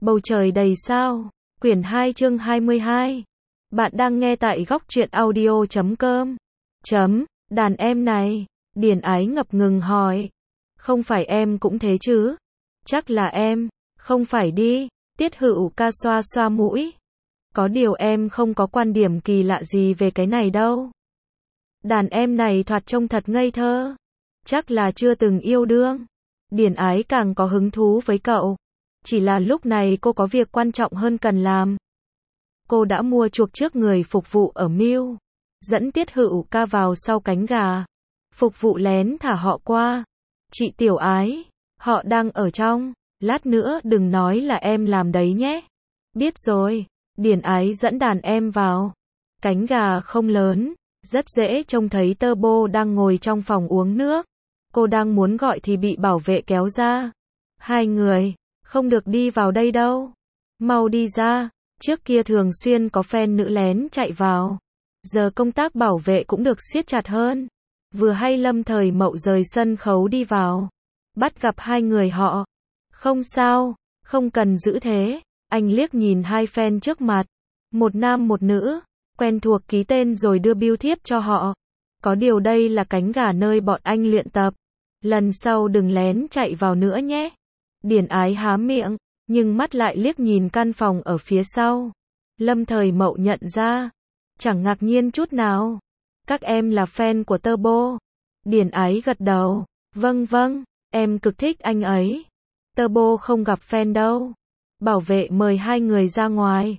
Bầu trời đầy sao. Quyển 2 chương 22. Bạn đang nghe tại góc truyện audio.com. Đàn em này. Điền Ái ngập ngừng hỏi. Không phải em cũng thế chứ? Chắc là em. Không phải đi. Tiết Hữu ca xoa xoa mũi. Có điều em không có quan điểm kỳ lạ gì về cái này đâu. Đàn em này thoạt trông thật ngây thơ. Chắc là chưa từng yêu đương. Điền Ái càng có hứng thú với cậu. Chỉ là lúc này cô có việc quan trọng hơn cần làm. Cô đã mua chuộc trước người phục vụ ở Miu. Dẫn Tiết Hữu ca vào sau cánh gà. Phục vụ lén thả họ qua. Chị Tiểu Ái, họ đang ở trong. Lát nữa đừng nói là em làm đấy nhé. Biết rồi. Điền Ái dẫn đàn em vào. Cánh gà không lớn. Rất dễ trông thấy Turbo đang ngồi trong phòng uống nước. Cô đang muốn gọi thì bị bảo vệ kéo ra. Hai người, không được đi vào đây đâu. Mau đi ra. Trước kia thường xuyên có fan nữ lén chạy vào. Giờ công tác bảo vệ cũng được siết chặt hơn. Vừa hay Lâm Thời Mậu rời sân khấu đi vào. Bắt gặp hai người họ. Không sao, không cần giữ thế. Anh liếc nhìn hai fan trước mặt. Một nam một nữ. Quen thuộc ký tên rồi đưa bưu thiếp cho họ. Có điều đây là cánh gà nơi bọn anh luyện tập. Lần sau đừng lén chạy vào nữa nhé. Điền Ái há miệng, nhưng mắt lại liếc nhìn căn phòng ở phía sau. Lâm Thời Mậu nhận ra. Chẳng ngạc nhiên chút nào. Các em là fan của Turbo. Điền Ái gật đầu. Vâng, em cực thích anh ấy. Turbo không gặp fan đâu. Bảo vệ mời hai người ra ngoài.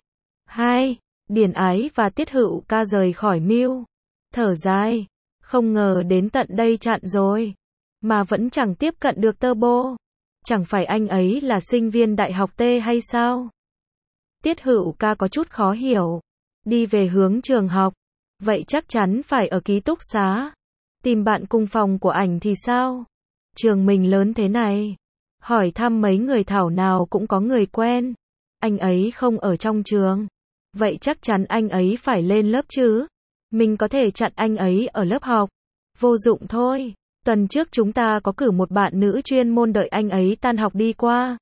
Điền Ái và Tiết Hữu ca rời khỏi Miu. Thở dài. Không ngờ đến tận đây chặn rồi. Mà vẫn chẳng tiếp cận được Turbo. Chẳng phải anh ấy là sinh viên đại học T hay sao? Tiết Hữu ca có chút khó hiểu. Đi về hướng trường học. Vậy chắc chắn phải ở ký túc xá. Tìm bạn cùng phòng của ảnh thì sao? Trường mình lớn thế này. Hỏi thăm mấy người thảo nào cũng có người quen. Anh ấy không ở trong trường. Vậy chắc chắn anh ấy phải lên lớp chứ. Mình có thể chặn anh ấy ở lớp học. Vô dụng thôi. Tuần trước chúng ta có cử một bạn nữ chuyên môn đợi anh ấy tan học đi qua.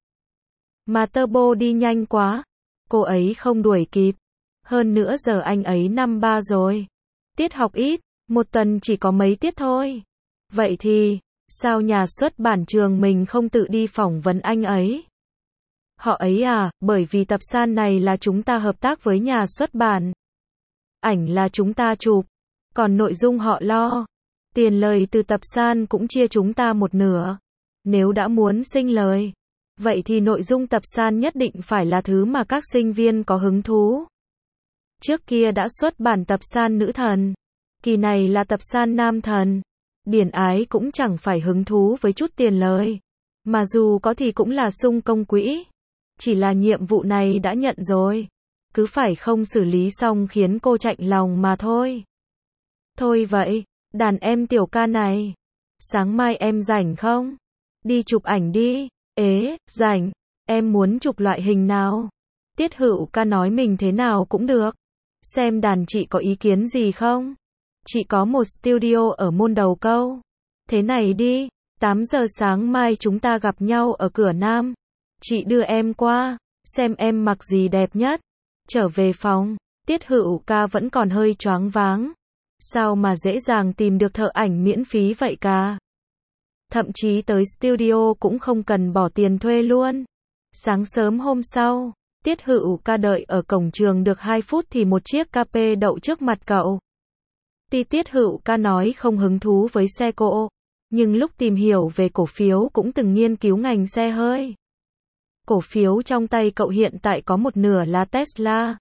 Mà Turbo đi nhanh quá. Cô ấy không đuổi kịp. Hơn nữa giờ anh ấy năm 3 rồi. Tiết học ít, một tuần chỉ có mấy tiết thôi. Vậy thì, sao nhà xuất bản trường mình không tự đi phỏng vấn anh ấy? Họ ấy à, bởi vì tập san này là chúng ta hợp tác với nhà xuất bản. Ảnh là chúng ta chụp. Còn nội dung họ lo. Tiền lời từ tập san cũng chia chúng ta một nửa. Nếu đã muốn sinh lời, vậy thì nội dung tập san nhất định phải là thứ mà các sinh viên có hứng thú. Trước kia đã xuất bản tập san nữ thần. Kỳ này là tập san nam thần. Điền Ái cũng chẳng phải hứng thú với chút tiền lời. Mà dù có thì cũng là sung công quỹ. Chỉ là nhiệm vụ này đã nhận rồi. Cứ phải không xử lý xong khiến cô chạnh lòng mà thôi. Thôi vậy, đàn em Tiểu ca này. Sáng mai em rảnh không? Đi chụp ảnh đi. Ế, rảnh. Em muốn chụp loại hình nào? Tiết Hữu ca nói mình thế nào cũng được. Xem đàn chị có ý kiến gì không? Chị có một studio ở Môn Đầu Câu. Thế này đi, 8 giờ sáng mai chúng ta gặp nhau ở cửa Nam. Chị đưa em qua, xem em mặc gì đẹp nhất. Trở về phòng, Tiết Hữu ca vẫn còn hơi choáng váng. Sao mà dễ dàng tìm được thợ ảnh miễn phí vậy cả? Thậm chí tới studio cũng không cần bỏ tiền thuê luôn. Sáng sớm hôm sau, Tiết Hữu ca đợi ở cổng trường được 2 phút thì một chiếc Cape đậu trước mặt cậu. Tiết Hữu ca nói không hứng thú với xe cộ, nhưng lúc tìm hiểu về cổ phiếu cũng từng nghiên cứu ngành xe hơi. Cổ phiếu trong tay cậu hiện tại có một nửa là Tesla.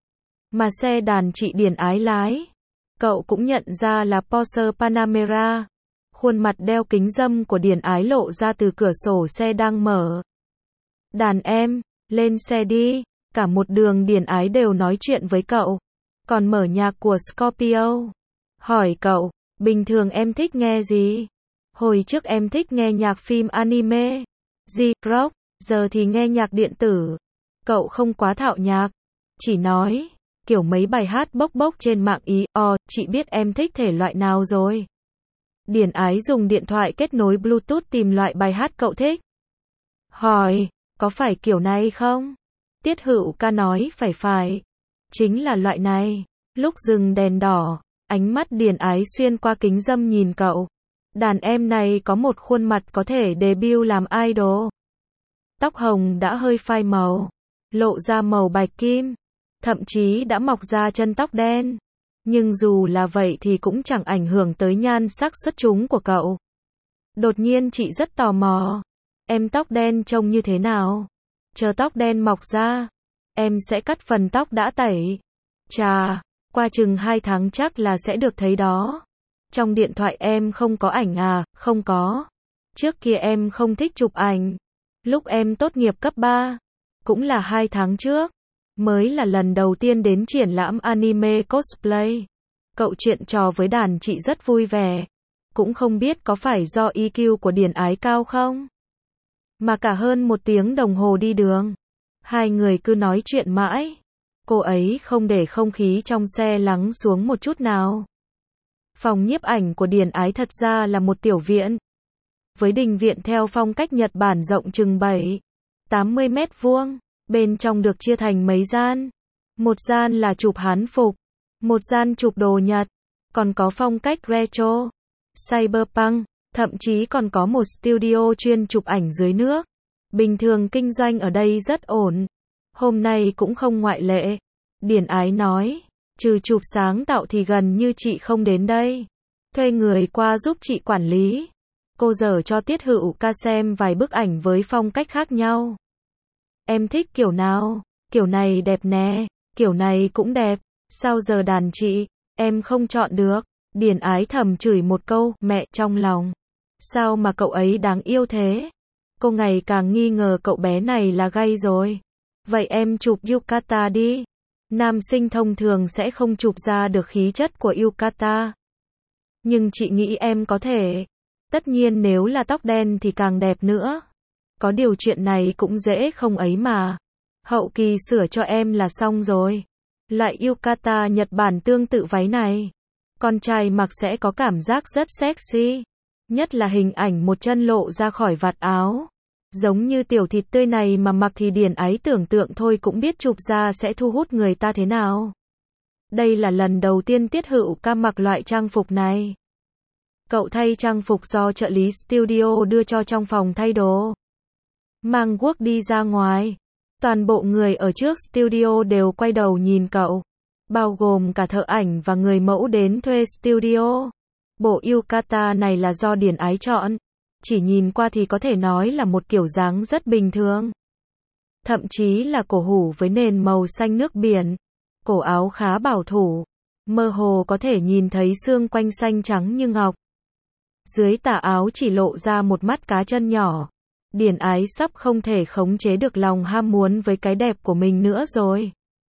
Mà xe đàn chị Điền Ái lái, cậu cũng nhận ra là Porsche Panamera. Khuôn mặt đeo kính râm của Điền Ái lộ ra từ cửa sổ xe đang mở. Đàn em, lên xe đi. Cả một đường Điền Ái đều nói chuyện với cậu. Còn mở nhạc của Scorpio. Hỏi cậu, bình thường em thích nghe gì? Hồi trước em thích nghe nhạc phim anime, rock, giờ thì nghe nhạc điện tử. Cậu không quá thạo nhạc, chỉ nói, kiểu mấy bài hát bốc bốc trên mạng chị biết em thích thể loại nào rồi. Điền Ái dùng điện thoại kết nối Bluetooth tìm loại bài hát cậu thích. Hỏi, có phải kiểu này không? Tiết Hữu Ca nói phải. Chính là loại này. Lúc dừng đèn đỏ, ánh mắt Điền Ái xuyên qua kính râm nhìn cậu. Đàn em này có một khuôn mặt có thể debut làm idol. Tóc hồng đã hơi phai màu, lộ ra màu bạch kim, thậm chí đã mọc ra chân tóc đen. Nhưng dù là vậy thì cũng chẳng ảnh hưởng tới nhan sắc xuất chúng của cậu. Đột nhiên chị rất tò mò. Em tóc đen trông như thế nào? Chờ tóc đen mọc ra, em sẽ cắt phần tóc đã tẩy. Chà, qua chừng 2 tháng chắc là sẽ được thấy đó. Trong điện thoại em không có ảnh à? Không có. Trước kia em không thích chụp ảnh. Lúc em tốt nghiệp cấp 3, cũng là 2 tháng trước, mới là lần đầu tiên đến triển lãm anime cosplay. Cậu chuyện trò với đàn chị rất vui vẻ. Cũng không biết có phải do EQ của Điền Ái cao không? Mà cả hơn 1 tiếng đồng hồ đi đường, hai người cứ nói chuyện mãi. Cô ấy không để không khí trong xe lắng xuống một chút nào. Phòng nhiếp ảnh của Điền Ái thật ra là một tiểu viện. Với đình viện theo phong cách Nhật Bản rộng chừng 7-80 mét vuông. Bên trong được chia thành mấy gian. Một gian là chụp Hán phục, một gian chụp đồ Nhật, còn có phong cách retro, cyberpunk, thậm chí còn có một studio chuyên chụp ảnh dưới nước. Bình thường kinh doanh ở đây rất ổn. Hôm nay cũng không ngoại lệ. Điền Ái nói, trừ chụp sáng tạo thì gần như chị không đến đây. Thuê người qua giúp chị quản lý. Cô dở cho Tiết Hữu Ca xem vài bức ảnh với phong cách khác nhau. Em thích kiểu nào? Kiểu này đẹp nè, kiểu này cũng đẹp. Sao giờ đàn chị, em không chọn được? Điền Ái thầm chửi một câu, mẹ trong lòng. Sao mà cậu ấy đáng yêu thế? Cô ngày càng nghi ngờ cậu bé này là gay rồi. Vậy em chụp yukata đi. Nam sinh thông thường sẽ không chụp ra được khí chất của yukata. Nhưng chị nghĩ em có thể. Tất nhiên nếu là tóc đen thì càng đẹp nữa. Có điều chuyện này cũng dễ không ấy mà. Hậu kỳ sửa cho em là xong rồi. Loại yukata Nhật Bản tương tự váy này, con trai mặc sẽ có cảm giác rất sexy. Nhất là hình ảnh một chân lộ ra khỏi vạt áo. Giống như tiểu thịt tươi này mà mặc thì Điền Ái tưởng tượng thôi cũng biết chụp ra sẽ thu hút người ta thế nào. Đây là lần đầu tiên Tiết Hữu Ca mặc loại trang phục này. Cậu thay trang phục do trợ lý studio đưa cho trong phòng thay đồ. Mang guốc đi ra ngoài. Toàn bộ người ở trước studio đều quay đầu nhìn cậu. Bao gồm cả thợ ảnh và người mẫu đến thuê studio. Bộ yukata này là do Điền Ái chọn. Chỉ nhìn qua thì có thể nói là một kiểu dáng rất bình thường. Thậm chí là cổ hủ với nền màu xanh nước biển. Cổ áo khá bảo thủ. Mơ hồ có thể nhìn thấy xương quanh xanh trắng như ngọc. Dưới tà áo chỉ lộ ra một mắt cá chân nhỏ. Điền Ái sắp không thể khống chế được lòng ham muốn với cái đẹp của mình nữa rồi.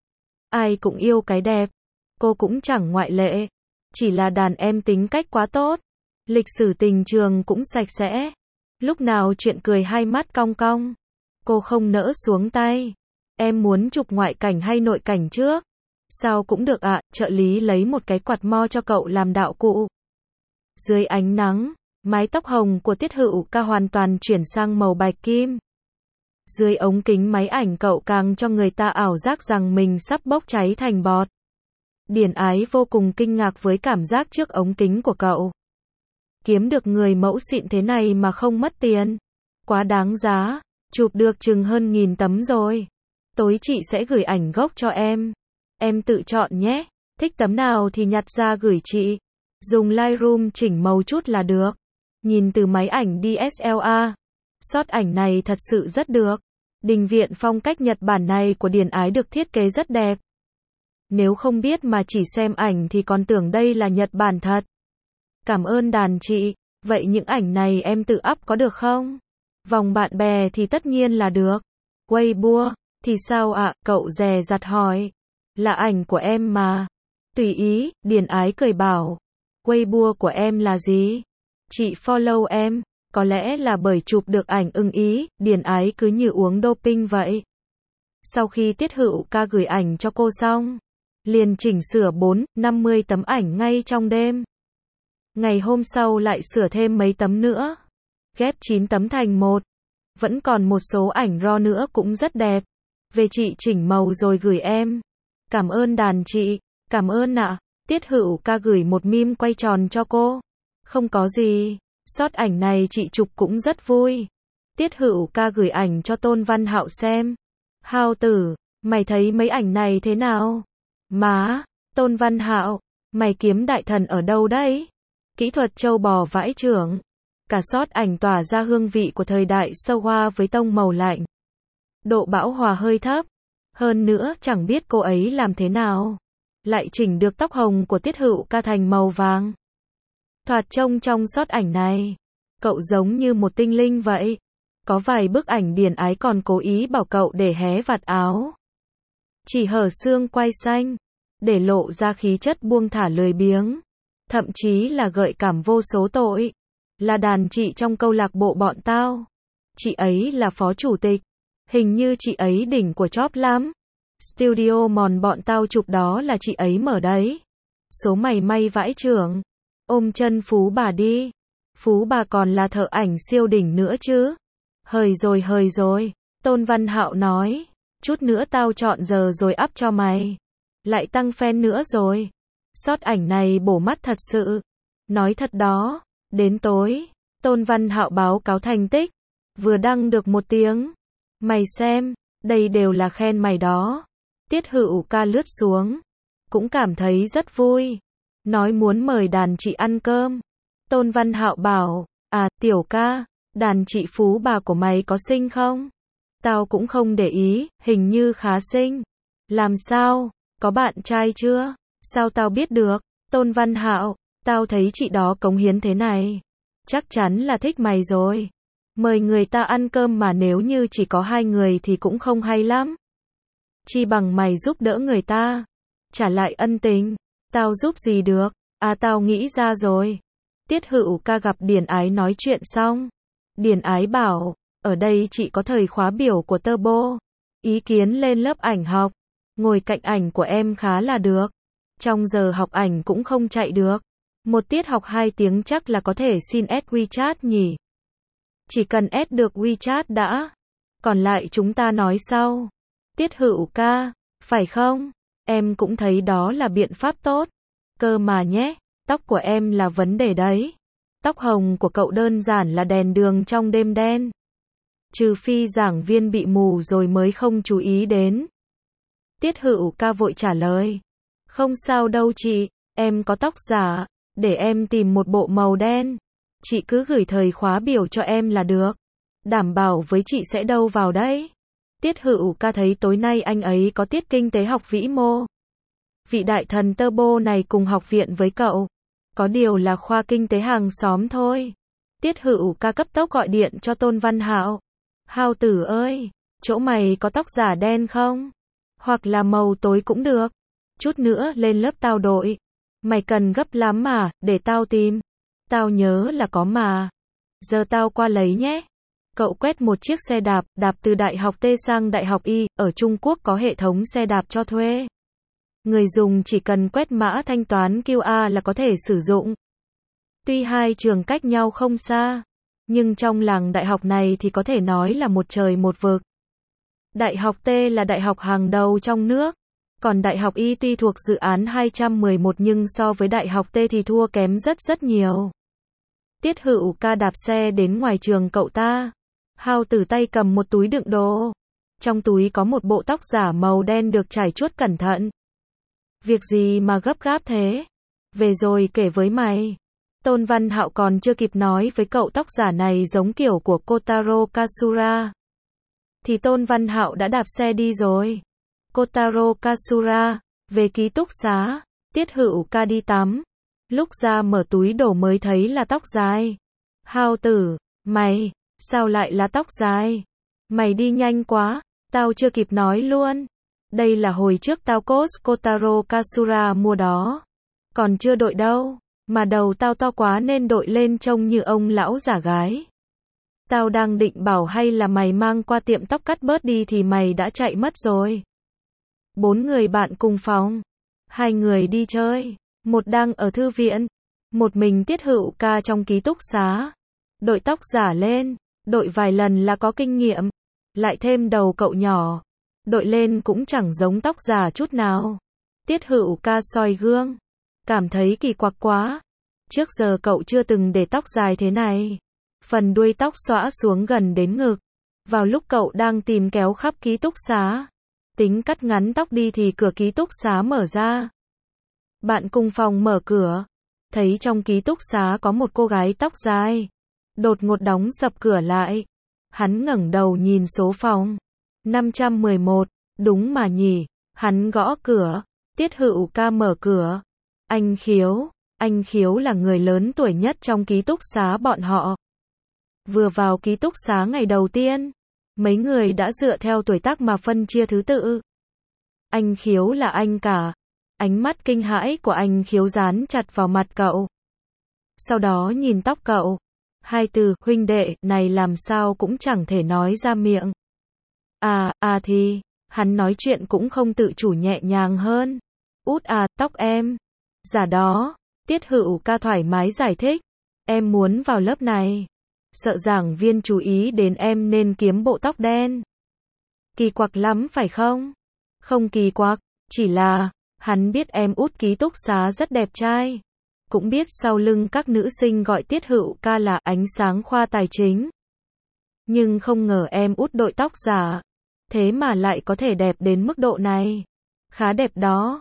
Ai cũng yêu cái đẹp. Cô cũng chẳng ngoại lệ. Chỉ là đàn em tính cách quá tốt. Lịch sử tình trường cũng sạch sẽ. Lúc nào chuyện cười hai mắt cong cong. Cô không nỡ xuống tay. Em muốn chụp ngoại cảnh hay nội cảnh trước? Sao cũng được ạ. Trợ lý lấy một cái quạt mo cho cậu làm đạo cụ. Dưới ánh nắng, mái tóc hồng của Tiết Hữu Ca hoàn toàn chuyển sang màu bạch kim. Dưới ống kính máy ảnh cậu càng cho người ta ảo giác rằng mình sắp bốc cháy thành bọt. Điền Ái vô cùng kinh ngạc với cảm giác trước ống kính của cậu. Kiếm được người mẫu xịn thế này mà không mất tiền. Quá đáng giá, chụp được chừng hơn 1000 tấm rồi. Tối chị sẽ gửi ảnh gốc cho em. Em tự chọn nhé, thích tấm nào thì nhặt ra gửi chị. Dùng Lightroom chỉnh màu chút là được. Nhìn từ máy ảnh DSLR, shot ảnh này thật sự rất được. Đình viện phong cách Nhật Bản này của Điền Ái được thiết kế rất đẹp. Nếu không biết mà chỉ xem ảnh thì còn tưởng đây là Nhật Bản thật. Cảm ơn đàn chị, vậy những ảnh này em tự up có được không? Vòng bạn bè thì tất nhiên là được. Weibo, thì sao ạ? Cậu dè dặt hỏi. Là ảnh của em mà. Tùy ý, Điền Ái cười bảo. Weibo của em là gì? Chị follow em. Có lẽ là bởi chụp được ảnh ưng ý, Điền Ái cứ như uống doping vậy. Sau khi Tiết Hữu Ca gửi ảnh cho cô xong, liền chỉnh sửa 4-50 tấm ảnh ngay trong đêm. Ngày hôm sau lại sửa thêm mấy tấm nữa. Ghép 9 tấm thành một. Vẫn còn một số ảnh raw nữa cũng rất đẹp. Về chị chỉnh màu rồi gửi em. Cảm ơn đàn chị. Cảm ơn ạ. Tiết Hữu Ca gửi một meme quay tròn cho cô. Không có gì. Shot ảnh này chị chụp cũng rất vui. Tiết Hữu Ca gửi ảnh cho Tôn Văn Hạo xem. Hạo tử, mày thấy mấy ảnh này thế nào? Má, Tôn Văn Hạo, mày kiếm đại thần ở đâu đấy? Kỹ thuật trâu bò vãi chưởng. Cả shot ảnh tỏa ra hương vị của thời đại sâu hoa với tông màu lạnh. Độ bão hòa hơi thấp. Hơn nữa chẳng biết cô ấy làm thế nào. Lại chỉnh được tóc hồng của Tiết Hữu Ca thành màu vàng. Thoạt trông trong shot ảnh này, cậu giống như một tinh linh vậy. Có vài bức ảnh Điền Ái còn cố ý bảo cậu để hé vạt áo. Chỉ hở xương quai xanh, để lộ ra khí chất buông thả lười biếng. Thậm chí là gợi cảm vô số tội. Là đàn chị trong câu lạc bộ bọn tao. Chị ấy là phó chủ tịch. Hình như chị ấy đỉnh của chóp lắm. Studio mòn bọn tao chụp đó là chị ấy mở đấy. Số mày may vãi chưởng. Ôm chân Phú bà đi. Phú bà còn là thợ ảnh siêu đỉnh nữa chứ. Hời rồi. Tôn Văn Hạo nói. Chút nữa tao chọn giờ rồi up cho mày. Lại tăng fan nữa rồi. Shot ảnh này bổ mắt thật sự. Nói thật đó. Đến tối, Tôn Văn Hạo báo cáo thành tích. Vừa đăng được 1 tiếng. Mày xem, đây đều là khen mày đó. Tiết Hữu Ca lướt xuống. Cũng cảm thấy rất vui. Nói muốn mời đàn chị ăn cơm. Tôn Văn Hạo bảo, Tiểu Ca, đàn chị Phú bà của mày có xinh không? Tao cũng không để ý, hình như khá xinh. Làm sao? Có bạn trai chưa? Sao tao biết được? Tôn Văn Hạo, tao thấy chị đó cống hiến thế này. Chắc chắn là thích mày rồi. Mời người ta ăn cơm mà nếu như chỉ có 2 người thì cũng không hay lắm. Chi bằng mày giúp đỡ người ta. Trả lại ân tình. Tao giúp gì được? Tao nghĩ ra rồi. Tiết Hữu Ca gặp Điền Ái nói chuyện xong. Điền Ái bảo, ở đây chị có thời khóa biểu của Turbo. Ý kiến lên lớp ảnh học. Ngồi cạnh ảnh của em khá là được. Trong giờ học ảnh cũng không chạy được. Một tiết học 2 tiếng chắc là có thể xin add WeChat nhỉ? Chỉ cần add được WeChat đã. Còn lại chúng ta nói sau. Tiết Hữu Ca, phải không? Em cũng thấy đó là biện pháp tốt. Cơ mà nhé, tóc của em là vấn đề đấy. Tóc hồng của cậu đơn giản là đèn đường trong đêm đen. Trừ phi giảng viên bị mù rồi mới không chú ý đến. Tiết Hữu Ca vội trả lời. Không sao đâu chị, em có tóc giả. Để em tìm một bộ màu đen. Chị cứ gửi thời khóa biểu cho em là được. Đảm bảo với chị sẽ đâu vào đấy. Tiết Hữu Ca thấy tối nay anh ấy có tiết kinh tế học vĩ mô. Vị đại thần Turbo này cùng học viện với cậu. Có điều là khoa kinh tế hàng xóm thôi. Tiết Hữu Ca cấp tốc gọi điện cho Tôn Văn Hạo. Hạo tử ơi, chỗ mày có tóc giả đen không? Hoặc là màu tối cũng được. Chút nữa lên lớp tao đội. Mày cần gấp lắm mà, để tao tìm. Tao nhớ là có mà. Giờ tao qua lấy nhé. Cậu quét một chiếc xe đạp, đạp từ đại học T sang đại học Y, ở Trung Quốc có hệ thống xe đạp cho thuê. Người dùng chỉ cần quét mã thanh toán QR là có thể sử dụng. Tuy hai trường cách nhau không xa, nhưng trong làng đại học này thì có thể nói là một trời một vực. Đại học T là đại học hàng đầu trong nước. Còn Đại học Y tuy thuộc dự án 211 nhưng so với Đại học T thì thua kém rất nhiều. Tiết Hữu Ca đạp xe đến ngoài trường cậu ta. Hạo tử tay cầm một túi đựng đồ. Trong túi có một bộ tóc giả màu đen được trải chuốt cẩn thận. Việc gì mà gấp gáp thế? Về rồi kể với mày. Tôn Văn Hạo còn chưa kịp nói với cậu tóc giả này giống kiểu của Kotaro Kasura. Thì Tôn Văn Hạo đã đạp xe đi rồi. Kotaro Kasura, về ký túc xá, Tiết Hữu Ca đi tắm. Lúc ra mở túi đồ mới thấy là tóc dài. Hạo tử, mày, sao lại là tóc dài? Mày đi nhanh quá, tao chưa kịp nói luôn. Đây là hồi trước tao cos Kotaro Kasura mua đó. Còn chưa đội đâu, mà đầu tao to quá nên đội lên trông như ông lão giả gái. Tao đang định bảo hay là mày mang qua tiệm tóc cắt bớt đi thì mày đã chạy mất rồi. 4 người bạn cùng phòng. 2 người đi chơi. Một đang ở thư viện. Một mình Tiết Hữu Ca trong ký túc xá. Đội tóc giả lên. Đội vài lần là có kinh nghiệm. Lại thêm đầu cậu nhỏ. đội lên cũng chẳng giống tóc già chút nào. Tiết Hữu Ca soi gương, cảm thấy kỳ quặc quá. Trước giờ cậu chưa từng để tóc dài thế này. Phần đuôi tóc xõa xuống gần đến ngực. Vào lúc cậu đang tìm kéo khắp ký túc xá, tính cắt ngắn tóc đi thì cửa ký túc xá mở ra. Bạn cùng phòng mở cửa, thấy trong ký túc xá có một cô gái tóc dài. Đột ngột đóng sập cửa lại. Hắn ngẩng đầu nhìn số phòng. 511, đúng mà nhỉ. Hắn gõ cửa. Tiết Hữu Ca mở cửa. Anh Khiếu là người lớn tuổi nhất trong ký túc xá bọn họ. Vừa vào ký túc xá ngày đầu tiên, mấy người đã dựa theo tuổi tác mà phân chia thứ tự. Anh Khiếu là anh cả. Ánh mắt kinh hãi của anh Khiếu dán chặt vào mặt cậu. Sau đó nhìn tóc cậu. Hai từ huynh đệ này làm sao cũng chẳng thể nói ra miệng. Thì, hắn nói chuyện cũng không tự chủ nhẹ nhàng hơn. Út tóc em. Giả đó, Tiết Hữu Ca thoải mái giải thích. Em muốn vào lớp này. Sợ giảng viên chú ý đến em nên kiếm bộ tóc đen. Kỳ quặc lắm phải không? Không kỳ quặc, chỉ là, hắn biết em Út ký túc xá rất đẹp trai. Cũng biết sau lưng các nữ sinh gọi Tiết Hữu Ca là ánh sáng khoa tài chính. Nhưng không ngờ em Út đội tóc giả. Thế mà lại có thể đẹp đến mức độ này. Khá đẹp đó.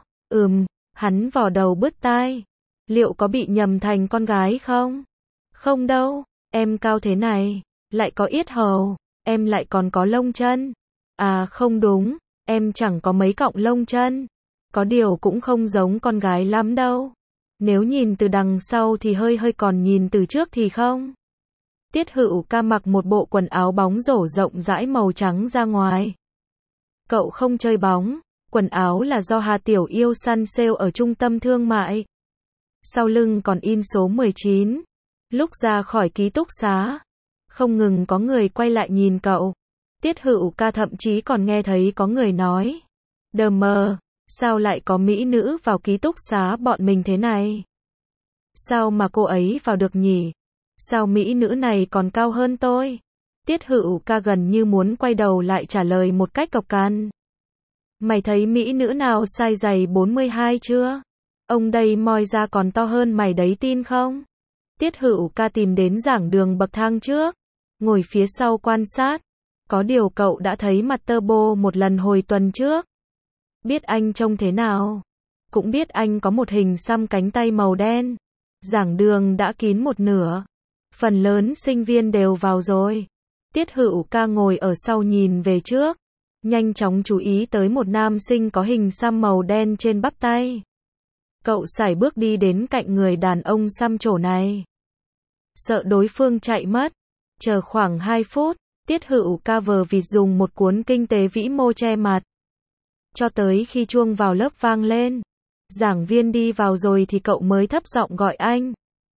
Hắn vò đầu bứt tai. Liệu có bị nhầm thành con gái không? Không đâu, em cao thế này, lại có yết hầu, em lại còn có lông chân. Không đúng, em chẳng có mấy cọng lông chân. Có điều cũng không giống con gái lắm đâu. Nếu nhìn từ đằng sau thì hơi còn nhìn từ trước thì không. Tiết Hữu Ca mặc một bộ quần áo bóng rổ rộng rãi màu trắng ra ngoài. Cậu không chơi bóng, quần áo là do Hà Tiểu Yêu săn sale ở trung tâm thương mại. Sau lưng còn in số 19. Lúc ra khỏi ký túc xá, không ngừng có người quay lại nhìn cậu. Tiết Hữu Ca thậm chí còn nghe thấy có người nói. Đờ mờ, sao lại có mỹ nữ vào ký túc xá bọn mình thế này? Sao mà cô ấy vào được nhỉ? Sao mỹ nữ này còn cao hơn tôi? Tiết Hữu Ca gần như muốn quay đầu lại trả lời một cách cộc cằn. Mày thấy mỹ nữ nào size giày 42 chưa? Ông đây moi ra còn to hơn mày đấy tin không? Tiết Hữu Ca tìm đến giảng đường bậc thang trước, ngồi phía sau quan sát. Có điều cậu đã thấy mặt Turbo một lần hồi tuần trước. Biết anh trông thế nào. Cũng biết anh có một hình xăm cánh tay màu đen. Giảng đường đã kín một nửa. Phần lớn sinh viên đều vào rồi. Tiết Hữu Ca ngồi ở sau nhìn về trước. Nhanh chóng chú ý tới một nam sinh có hình xăm màu đen trên bắp tay. Cậu sải bước đi đến cạnh người đàn ông xăm trổ này. Sợ đối phương chạy mất. Chờ khoảng 2 phút, Tiết Hữu Ca vờ vịt dùng một cuốn kinh tế vĩ mô che mặt. Cho tới khi chuông vào lớp vang lên. Giảng viên đi vào rồi thì cậu mới thấp giọng gọi anh.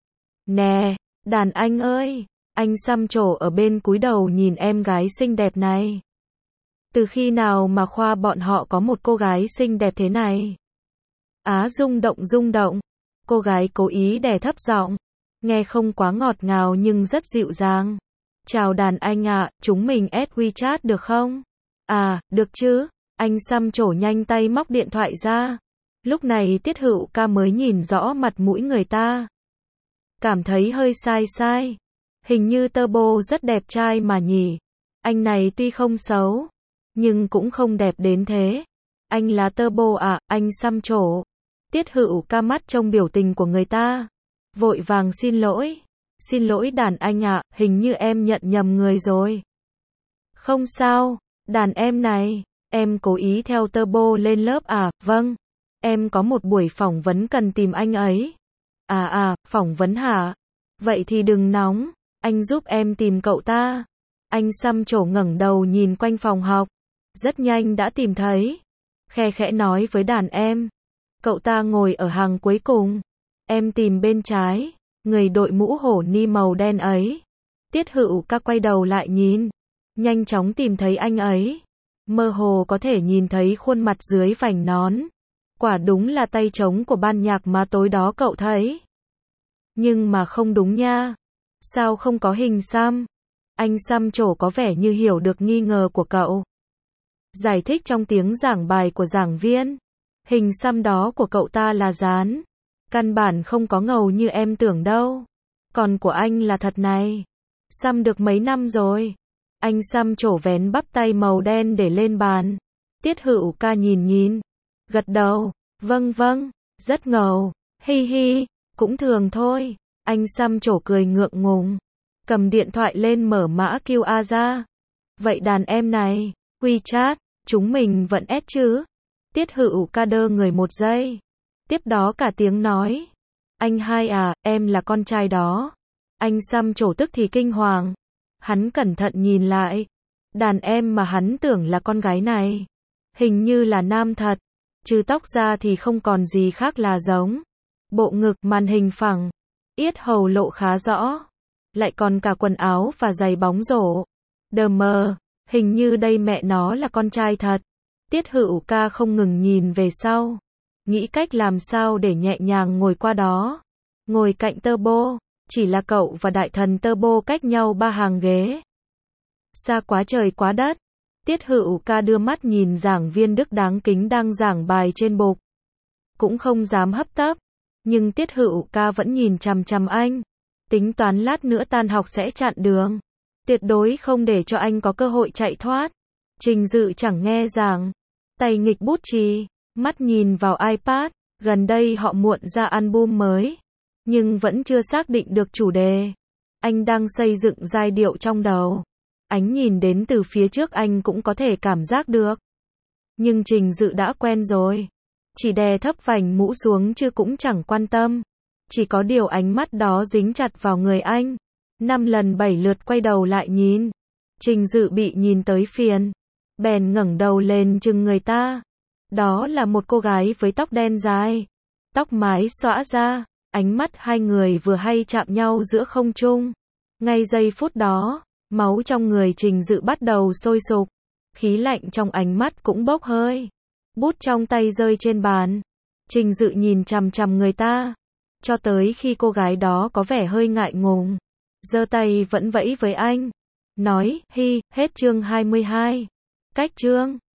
Nè, đàn anh ơi, anh xăm trổ ở bên cúi đầu nhìn em gái xinh đẹp này. Từ khi nào mà khoa bọn họ có một cô gái xinh đẹp thế này? Rung động. Cô gái cố ý đè thấp giọng. Nghe không quá ngọt ngào nhưng rất dịu dàng. Chào đàn anh ạ, chúng mình add WeChat được không? Được chứ. Anh xăm trổ nhanh tay móc điện thoại ra. Lúc này Tiết Hữu Ca mới nhìn rõ mặt mũi người ta. Cảm thấy hơi sai. Hình như Turbo rất đẹp trai mà nhỉ. Anh này tuy không xấu, nhưng cũng không đẹp đến thế. Anh là Turbo anh xăm trổ. Tiết Hữu Ca mắt trông biểu tình của người ta. Vội vàng xin lỗi. Xin lỗi đàn anh ạ, hình như em nhận nhầm người rồi. Không sao, đàn em này, em cố ý theo Turbo lên lớp vâng. Em có một buổi phỏng vấn cần tìm anh ấy. Phỏng vấn hả? Vậy thì đừng nóng, anh giúp em tìm cậu ta. Anh xăm trổ ngẩng đầu nhìn quanh phòng học. Rất nhanh đã tìm thấy. Khe khẽ nói với đàn em. Cậu ta ngồi ở hàng cuối cùng. Em tìm bên trái, người đội mũ hổ ni màu đen ấy. Tiết Hữu Ca quay đầu lại nhìn. Nhanh chóng tìm thấy anh ấy. Mơ hồ có thể nhìn thấy khuôn mặt dưới vành nón. Quả đúng là tay trống của ban nhạc mà tối đó cậu thấy. Nhưng mà không đúng nha. Sao không có hình xăm? Anh xăm trổ có vẻ như hiểu được nghi ngờ của cậu. giải thích trong tiếng giảng bài của giảng viên. Hình xăm đó của cậu ta là dán. Căn bản không có ngầu như em tưởng đâu. Còn của anh là thật này. Xăm được mấy năm rồi. Anh xăm trổ vén bắp tay màu đen để lên bàn. Tiết Hữu Ca nhìn. Gật đầu. Vâng, rất ngầu. Hi hi, cũng thường thôi. Anh xăm trổ cười ngượng ngùng. Cầm điện thoại lên mở mã QR ra. Vậy đàn em này, WeChat, chúng mình vẫn ép chứ? Tiết Hữu Ca đơ người một giây. Tiếp đó cả tiếng nói. Anh hai à, em là con trai đó. Anh xăm trổ tức thì kinh hoàng. Hắn cẩn thận nhìn lại. Đàn em mà hắn tưởng là con gái này. Hình như là nam thật. Trừ tóc ra thì không còn gì khác là giống. Bộ ngực, màn hình phẳng. Yết hầu lộ khá rõ. Lại còn cả quần áo và giày bóng rổ. Đờ mờ, hình như đây mẹ nó là con trai thật. Tiết Hữu Ca không ngừng nhìn về sau. Nghĩ cách làm sao để nhẹ nhàng ngồi qua đó. Ngồi cạnh Turbo. Chỉ là cậu và đại thần Turbo cách nhau 3 hàng ghế. Xa quá trời quá đất. Tiết Hữu Ca đưa mắt nhìn giảng viên Đức đáng kính đang giảng bài trên bục. Cũng không dám hấp tấp. Nhưng Tiết Hữu Ca vẫn nhìn chằm chằm anh. Tính toán lát nữa tan học sẽ chặn đường. Tuyệt đối không để cho anh có cơ hội chạy thoát. Trình Dự chẳng nghe giảng. Tay nghịch bút chì. Mắt nhìn vào iPad. Gần đây họ muộn ra album mới. Nhưng vẫn chưa xác định được chủ đề. Anh đang xây dựng giai điệu trong đầu. Ánh nhìn đến từ phía trước anh cũng có thể cảm giác được. Nhưng Trình Dự đã quen rồi. Chỉ đè thấp vành mũ xuống chứ cũng chẳng quan tâm. Chỉ có điều ánh mắt đó dính chặt vào người anh. 5 lần 7 lượt quay đầu lại nhìn. Trình Dự bị nhìn tới phiền. Bèn ngẩng đầu lên chừng người ta. Đó là một cô gái với tóc đen dài. Tóc mái xõa ra. Ánh mắt hai người vừa hay chạm nhau giữa không trung. Ngay giây phút đó, máu trong người Trình Dự bắt đầu sôi sục. Khí lạnh trong ánh mắt cũng bốc hơi. Bút trong tay rơi trên bàn. Trình Dự nhìn chằm chằm người ta. Cho tới khi cô gái đó có vẻ hơi ngại ngùng. Giơ tay vẫn vẫy với anh. Nói, hi, hết chương 22. Cách chương.